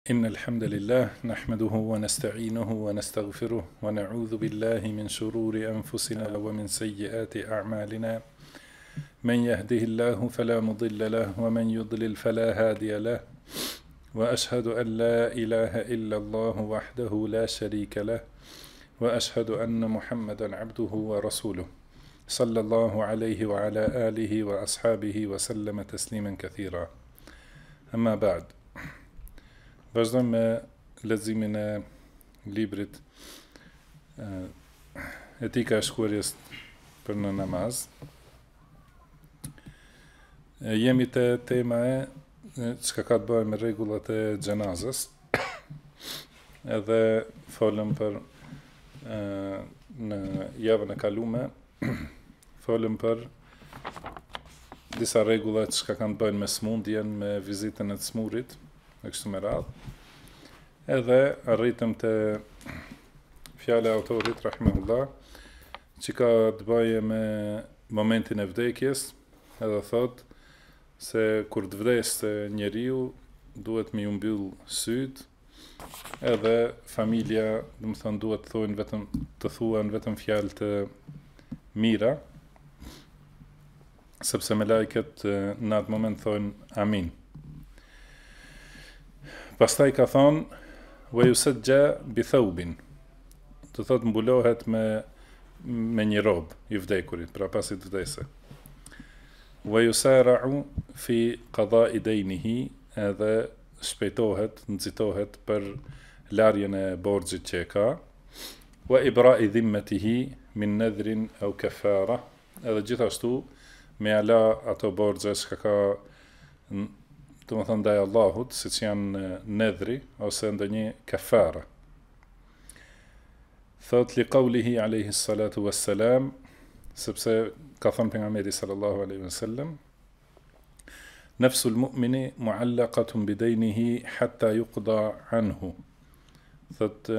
إن الحمد لله نحمده ونستعينه ونستغفره ونعوذ بالله من شرور أنفسنا ومن سيئات أعمالنا من يهده الله فلا مضل له ومن يضلل فلا هادي له وأشهد أن لا إله إلا الله وحده لا شريك له وأشهد أن محمدا عبده ورسوله صلى الله عليه وعلى آله وأصحابه وسلم تسليما كثيرا. أما بعد. Vazhdojmë me leximin e librit Etika e shkuarjes për në namaz. Jemi te tema e çka ka të bëjë me rregullat e xhenazës. Edhe folëm për në javën e kaluar folëm për disa rregulla që kanë të bëjnë me smundjen, me vizitën e të smurit, e kështu me radhë. Edhe arritëm të fjala e autorit, rahimahullah, që ka të bëjë me momentin e vdekjes, edhe thot se kur të vdes njeriu, duhet me ju mbyll syt, edhe familja, do të thonë, duhet të thuan vetëm fjalë të mira, sepse me lajket në atë moment thonë amin. Pastaj ka thonë, wa yusajja bi thawbin, do thot mbulohet me një rob i vdekurit, pra pasi të vdesë. Wa yusara'u fi qada'i daynihi, edhe shpejtohet, nxitohet për larjen e borxhit që e ka. Wa ibra'i dhimmatihi min nadhrin aw kafara, edhe gjithashtu me ala ato borxhe që ka do të thonë ndaj Allahut, siç janë nedhri ose ndonjë kafara. Thot li qawlihi alayhi salatu wassalam, sepse ka thënë pejgamberi sallallahu alaihi wasallam, nafsul mu'mini mu'allaqatun bidaynihi hatta yuqda anhu. Thot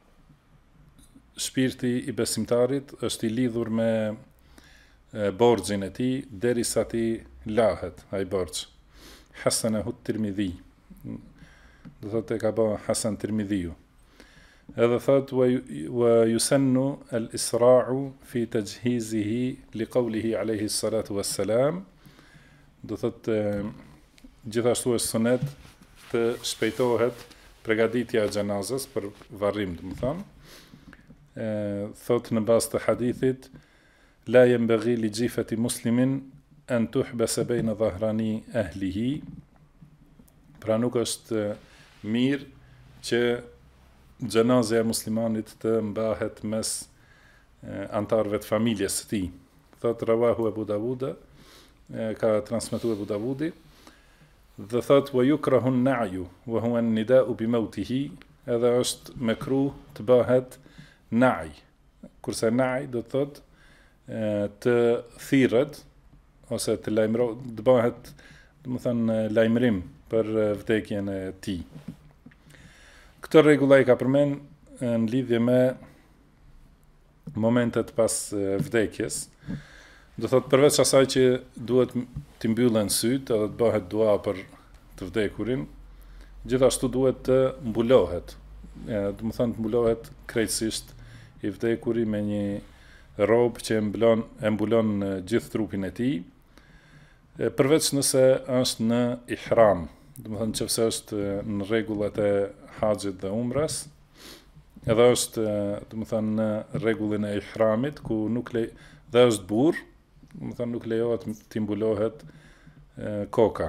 shpirti i besimtarit është i lidhur me borxhin e tij derisa ti lahet ai borxh. Hasanahu Tirmidhi, do thotë ka bë Hasan Tirmidhiu. Edhe thot wa yusannu al-isra'u fi tajhizihi li qawlihi alayhi salatu wassalam, do thotë gjithashtu është sunet të shpejtohet përgatitja e xhenazës për varrim, do të thonë. Thot në bazë të hadithit, la yanbaghi li jifati muslimin an tuhbasa bayna dhahrani ahlihi, pra nuk është mirë që xhenazja e muslimanit të mbahet mes antarëve të familjes së tij. Thot rawahu Abu Dawud, ka transmetuar Abu Dawudi, dhe thot wa yukrahu an-na'yu wa huwa an-nida'u bi mautihi, edhe është mekruh të bëhet na'i, kurse na'i do të thot të thirret ose të të bëhet, do të thënë, lajmërim për vdekjen e tij. Këtë rregull ai ka përmend në lidhje me momentet pas vdekjes. Do thotë përveç asaj që duhet të mbyllen syt edhe të bëhet dua për të vdekurin, gjithashtu duhet të mbulohet. Do të thënë të mbulohet krejtësisht i vdekuri me një robë që e mbulon gjithë trupin e tij. Përveç nëse është në ihram, do të thënë nëse është në rregullat e haxhit dhe umrës, edhe është, do të thënë, në rregullin e ihramit ku dhe është burr, do të thënë nuk lejohet të mbulohet koka.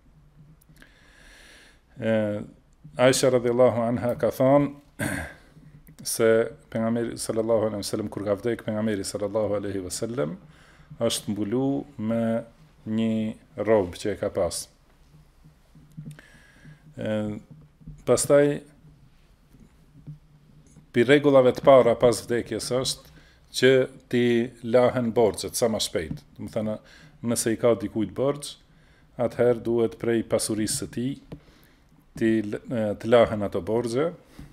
Aisha radhiyallahu anha ka thënë se pejgamberi sallallahu alaihi wasallam kur ka vdekur pejgamberi sallallahu alaihi wasallam është mbulu me një robë që e ka pas. Pastaj, për rregullave të para pas vdekjes është që ti lahen borxhet sa më shpejt. Do të thënë, nëse i ka dikujt borxh, atëherë duhet prej pasurisë së tij të lahen ato borxhe.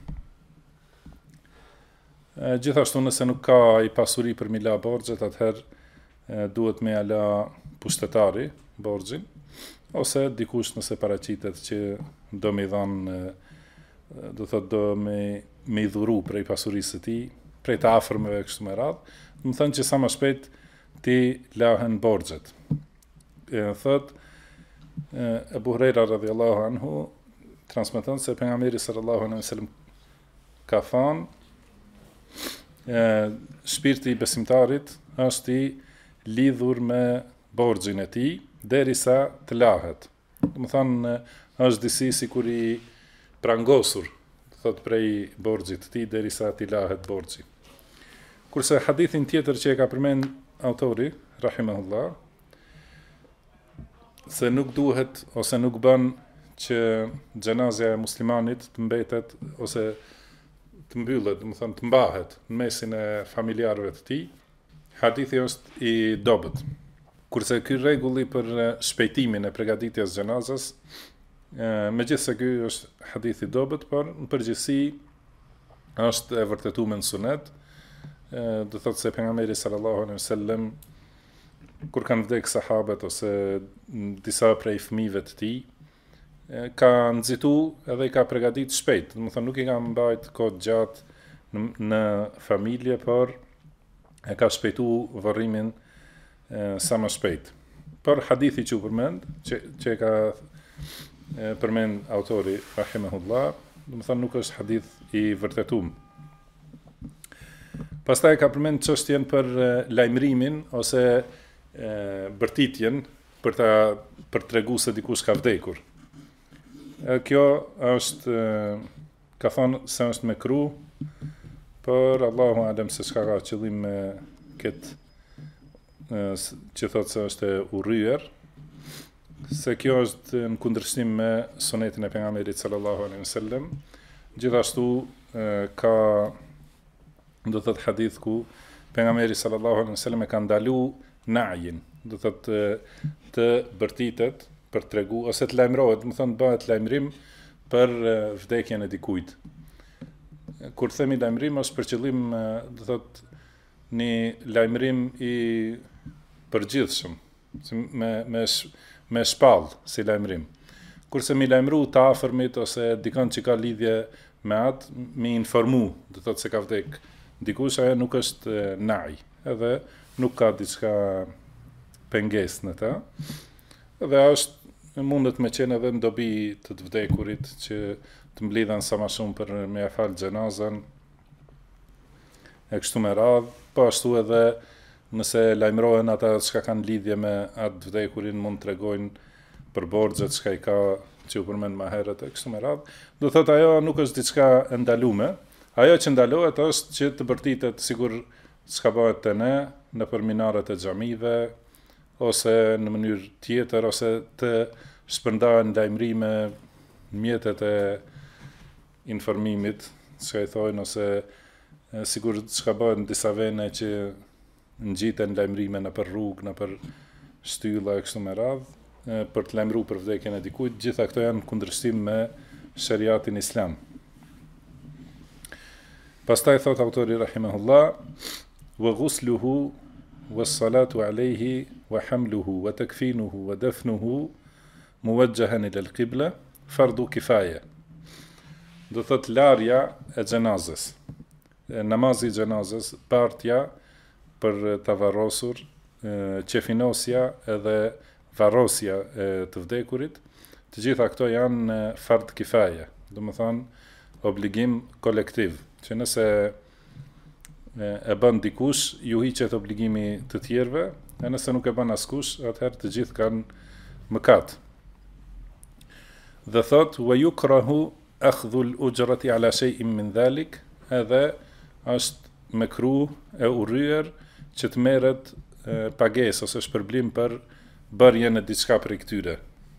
Gjithashtu nëse nuk ka ai pasuri për mi la borxhet, atëherë duhet me ala pushtetari borxhin, ose dikush nëse paraqitet që do mi dhanë do thot do me I dhuru prej pasurisë së tij, prej të afërmëve kështu me radhë, do të thonë që sa më shpejt ti lahen borxhet. Thot Ebu Hurajra radhiyallahu anhu transmeton se pejgamberi sallallahu alaihi wasallam ka thënë shpirti I besimtarit është I lidhur me borxhin e tij derisa të lahet. Do të thonë është disi sikur I prangosur, thot prej borxhit të tij derisa t'i lahet borxhi. Kurse hadithin tjetër që e ka përmend autori rahimahullah, se nuk duhet ose nuk bën që xhenazja e muslimanit të mbetet ose të mbyllet, do të thonë të mbahet në mesin e familjarëve të tij, hadithi është I dobët. Kurse ky rregulli për shpejtimin e përgatitjes xhenazës, megjithse ky është hadith I dobët, por në përgjithësi është e vërtetuar në sunet, do thotë se pejgamberi sallallahu alaihi wasallam kur kanë vdekur sahabët ose disa prej fëmijëve të tij, ka nxitu edhe I ka përgatit shpejt, do të thonë nuk I ka mbajt kohë gjatë në familje, por e ka shpejtu varrimin sa më shpejt. Por hadithi që u përmend, që ka përmend autori rahimahullah, do të thonë nuk është hadith I vërtetuar. Pastaj ka përmend çështjen për lajmërimin ose bërtitjen për tregu se dikush ka vdekur. Kjo është ka thonë se është mekruh, por Allahu alem se çka ka qëllim me këtë që thotë se është e urryer, se kjo është në kundërshtim me sunetin e pejgamberit sallallahu alaihi wasallam. Gjithashtu ka do thot hadith ku pejgamberi sallallahu alaihi wasallam e ka ndalu na'jin, do thot të bërtitet për tregu ose të lajmërohet, do të thonë bëhet lajmërim për vdekjen e dikujt. Kur themi lajmërim është për qëllim, do thot një lajmërim I përgjithshëm, me shpall si lajmërim. Kurse mi lajmëru të afërmit ose dikon që ka lidhje me atë, mi informu, do thot se ka vdek dikush, ajo nuk është naj, edhe nuk ka diçka pengesë në ta. Dhe është mundet me qenë edhe në dobi të vdekurit që të mblidhen sa më shumë për me ia fal xhenazën e kështu me radhë, po ashtu edhe nëse lajmërohen ata që kanë lidhje me atë vdekurin, mund të tregojnë për borxhet që I ka që u përmend më herët e kështu me radhë. Do thotë ajo nuk është diçka e ndaluar. Ajo që ndalohet është që të bërtitet sikur çka bëhet te ne në minaret e xhamive ose në mënyrë tjetër, ose të shpërndahen lajmërime në mjetet e informimit, çka I thojnë, ose sigur çka bëhet në disa vende që ngjiten lajmërime nëpër rrugë, nëpër shtylla e kështu me radhë, për të lajmëruar për vdekjen e dikujt. Gjitha këto janë në kundërshtim me shariatin islam. Pastaj thot autori rahimahullah, wa ghusluhu wa salatu alayhi wa hamluhu wa takfinuhu wa dafnuhu muwajjahan ila al-qibla fardu kifaya. Do thot larja e xhenazës, namazi I xhenazës, partja për të varrosur, qefinosja edhe varrosja e të vdekurit, të gjitha këto janë fard kifaje, do të thonë obligim kolektiv, që nëse e bën dikush, ju hiqet obligimi të tjerëve, e nëse nuk e bën askush, atëherë të gjithë kanë mëkat. Dhe thot, wa yukrahu akhdhu al-ujrati ala shay'in min dhalik, edhe është mekruh e urryer që të merret pagesë ose shpërblim për bërjen e diçka prej këtyre.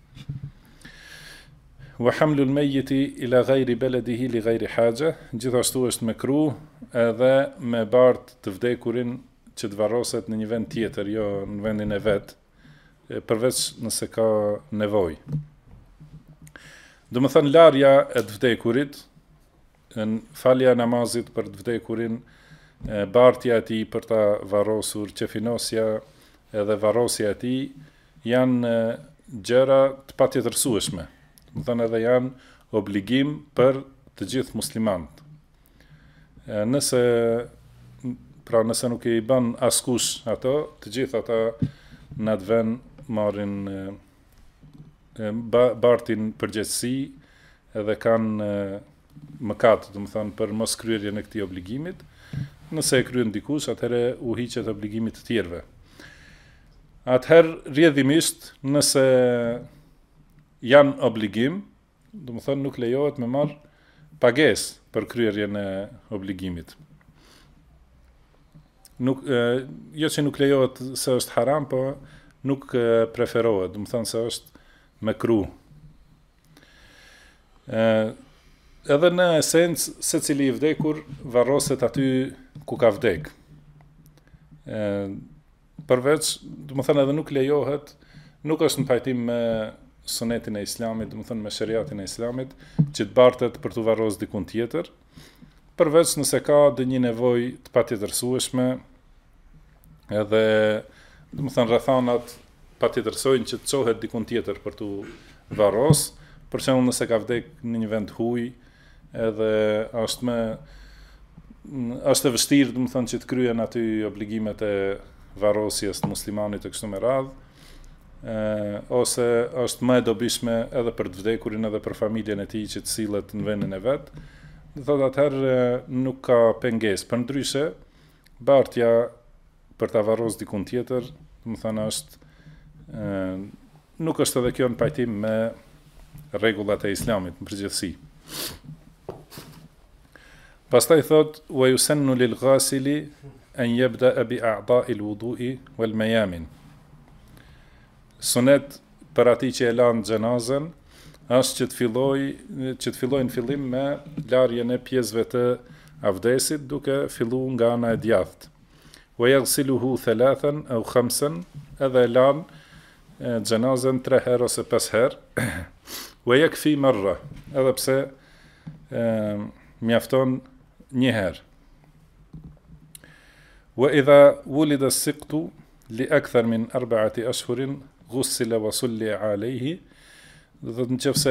Wa hamlul mayyiti ila ghayri baladihi li ghayri haja, gjithashtu është mekruh edhe me bart të vdekurin që të varroset në një vend tjetër, jo në vendin e vet, përveç nëse ka nevojë. Do të thënë larja e të vdekurit, falja e namazit për të vdekurin, bartja e tij për ta varrosur, qefinosja edhe varrosja e tij janë gjëra të patjetërsueshme. Do të thënë edhe janë obligim për të gjithë muslimanët. Nëse nëse nuk i bën askush ato, të gjithë ata në atë vend marrin bartin përgjegjësi edhe kanë mëkat, do të thonë për mos kryerjen e këtij obligimit. Nëse e kryen dikush, atëherë u hiqet obligimi të tjerëve. Atëherë rrjedhimisht nëse janë obligim, do të thonë nuk lejohet me marr pagesë për kryerjen e obligimit. Nuk jo që nuk lejohet se është haram, po nuk preferohet, do të thonë se është mekruh. Edhe në esencë, secili i vdekur varroset aty ku ka vdek. Përveç, do të thënë edhe nuk lejohet, nuk është në pajtim me sunetin e Islamit, do të thënë me shariatin e Islamit, që të bartet për të varros dikun tjetër, përveç nëse ka ndonjë nevojë të patjetërsueshme, edhe do të thënë rrethanat patjetërsojnë që të çohet dikun tjetër për të varros, për shembull nëse ka vdek në një vend huj, edhe është e vështirë, do të thënë që të kryen aty obligimet e varrosjes të muslimanit e kështu me radhë, ose është më e dobishme edhe për të vdekurin edhe për familjen e tij që të sillet në vendin e vet, do thotë atëherë nuk ka pengesë. Përndryshe, bartja për ta varros dikun tjetër, do të thënë nuk është edhe kjo në pajtim me rregullat e Islamit në përgjithësi. Pastaj thot wa yusannu lil ghasili an yabda bi a'dha'i al-wudu'i wal mayamin. Sunet për atij që e lan xhenazën është që të fillojë në fillim me larjen e pjesëve të avdesit, duke filluar nga ana e djathtë. Wa yaghsiluhu 3 aw 5, edhe e lan xhenazën 3 herë ose 5 herë. Wa yakfi marra, edhe pse mjafton një herë. Wa idha wulida as-siqtu li akthar min 4 ashhurin ghussila wa sulli alayhi, do të thotë nëse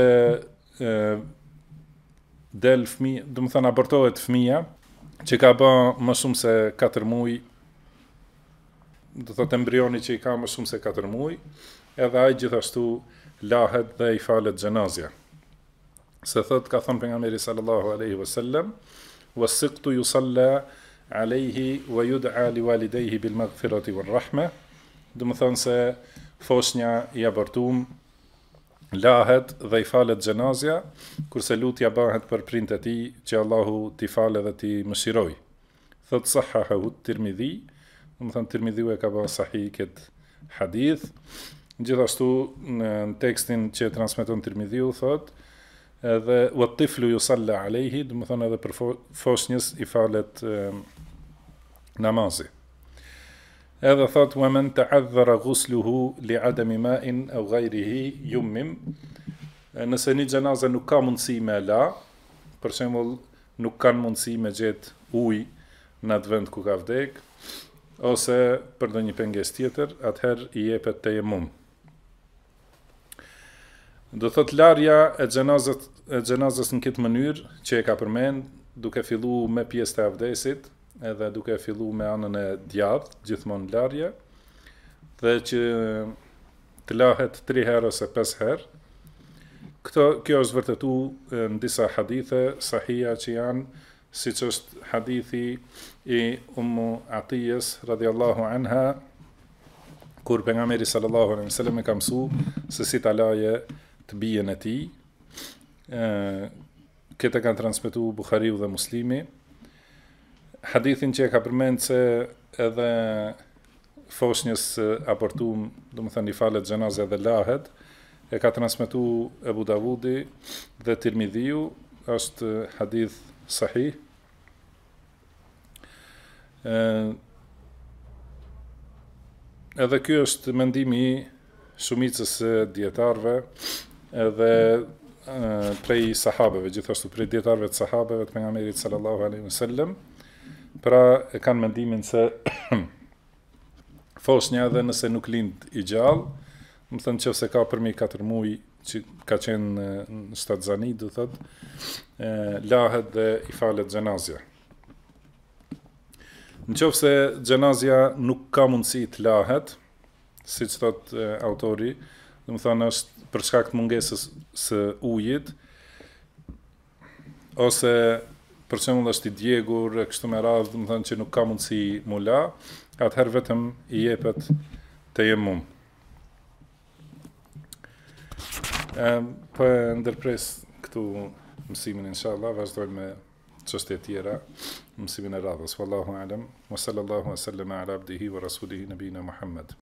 del fëmijë, do të thonë abortohet fëmia që ka bën më shumë se 4 muaj, do të thotë embrioni që i ka më shumë se 4 muaj, edhe ai gjithashtu lahet dhe i falet xhenazja. Se thot ka thënë pejgamberi sallallahu alaihi wasallam, was-siqtu yusalla alayhi wa yud'a liwalidayhi bil maghfirati war rahma, do të thonë se foshnja i abortum lahet dhe i falet xhenazja, kurse lutja bëhet për prindët e tij që Allahu t'i falë dhe t'i mëshiroj. Thot sahahu Tirmidhi, do të thonë Tirmidhiu e ka bërë sahih këtë hadith. Gjithashtu në tekstin që transmeton Tirmidhiu thot edhe wa tiflu yusalla alayhi, do të thonë edhe për foshnjës i falet namazi. Edhe thot wa man ta'adhara ghusluhu li adami ma'in aw ghayrihi yummim, nëse një xhenazë nuk ka mundësi me la, për shembull nuk kanë mundësi me gjet ujë në atë vend ku ka vdek, ose për ndonjë pengesë tjetër, atëherë i jepet tejemmum. Do thot larja e xhenazës në këtë mënyrë që e ka përmend, duke filluar me pjesën e avdesit, edhe duke filluar me anën e djathtë, gjithmonë larje, dhe që të lahet 3 herë ose 5 herë. Kjo është vërtetuar në disa hadithe sahiha që janë, siç është hadithi i Ummu Atiyes radhiyallahu anha, kur pejgamberi sallallahu alaihi wasallam e ka mësuar se si ta laje të bijen e tij. Këtë kanë transmetuar Buhariu dhe Muslimi. Hadithin që e ka përmend se edhe foshnjës abortum, do të thënë i falet xhenazja dhe lahet, e ka transmetuar Abu Davudi dhe Tirmidhiu, është hadith sahih. Edhe ky është mendimi i shumicës dietarëve, edhe prej sahabeve, gjithashtu prej dietarëve të sahabeve të pejgamberit sallallahu alaihi wasallam. Pra e kanë mendimin se foshnja edhe nëse nuk lind i gjallë, më thënë që se ka përmi 4 muaj që ka qenë në shtat Zani, do thot, lahet dhe i falet xhenazja. Në qoftë se xhenazja nuk ka mundësi të lahet, siç thot autori, do të thonë është për shkak të mungesës së ujit, ose për shembull është i djegur e kështu me radhë, do të thonë që nuk ka mundësi mu la, atëherë vetëm i jepet tejemmum. Po ndërpres këtu mësimin inshallah, vazhdojmë me çështje tjera, mësimin e radhës. Wallahu alem, wa sallallahu wa sallama ala abdihi wa rasulihi nabina Muhammad.